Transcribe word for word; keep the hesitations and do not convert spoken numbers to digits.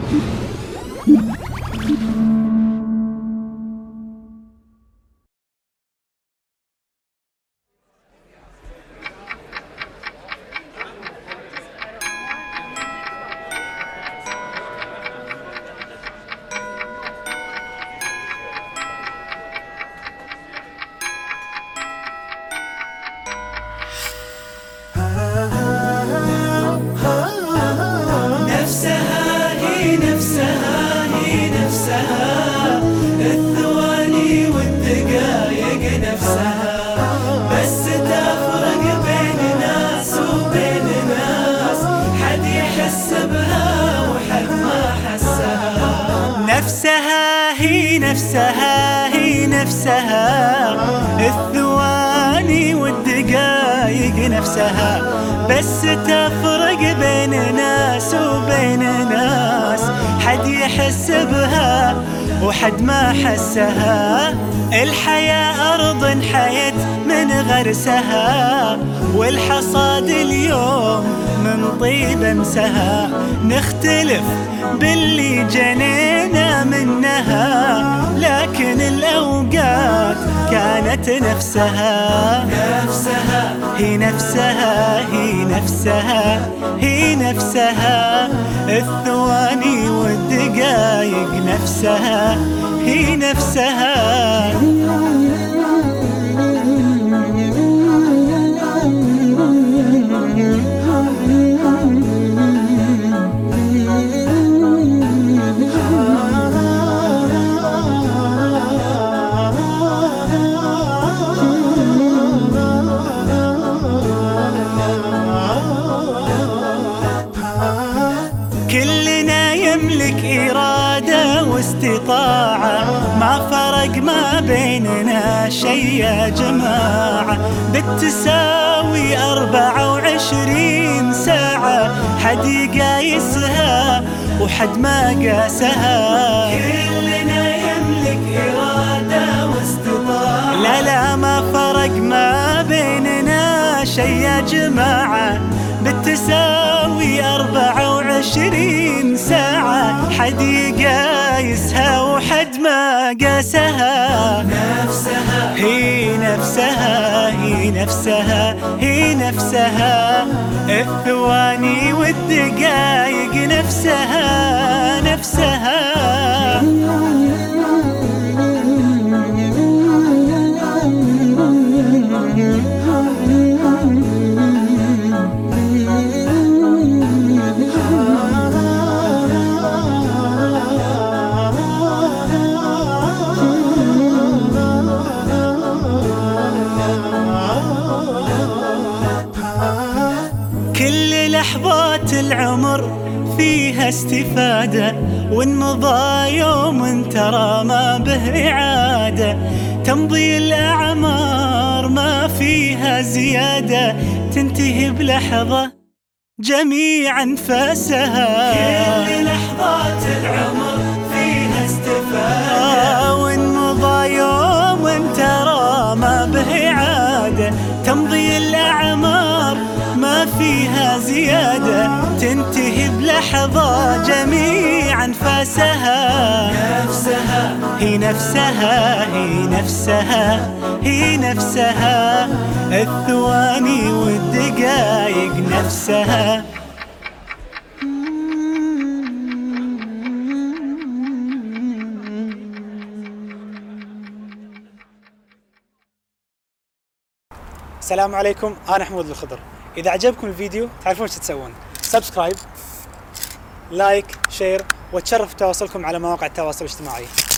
نفسها هي نفسها هي نفسها الثواني والدقايق نفسها، بس تفرق بين ناس وبين ناس، حد يحس بها وحد ما حسها. الحياة أرض حيت من غرسها، والحصاد اليوم من طيب امسها. نختلف باللي جنينا منها، لكن الأوقات كانت نفسها. نفسها هي نفسها هي نفسها هي نفسها الثواني والدقايق نفسها هي نفسها. كلنا يملك إرادة واستطاعة، ما فرق ما بيننا شي يا جماعة. بالتساوي أربعة وعشرين ساعة، حد يقايسها وحد ما قاسها. كلنا يملك إرادة واستطاعة، لا لا ما فرق ما بيننا شي يا جماعة. بالتساوي أربعة وعشرين ساعة، حد يقايسها وحد ما قاسها. نفسها هي نفسها هي نفسها هي نفسها الثواني والدقايق نفسها نفسها. كل لحظات العمر فيها استفادة، وإن مضى يوم ترى ما به إعادة. تمضي الأعمار ما فيها زيادة، تنتهي بلحظة جميع أنفاسها. كل لحظات العمر فيها استفادة، وإن مضى يوم ترى ما به إعادة. تمضي الأعمار ما فيها زيادة، تنتهي بلحظة جميع أنفاسها. نفسها هي نفسها هي نفسها هي نفسها الثواني والدقايق نفسها. السلام عليكم، أنا حمود الخضر. إذا عجبكم الفيديو تعرفون ايش تسوون، سبسكرايب، لايك، شير، وتشرف تواصلكم على مواقع التواصل الاجتماعي.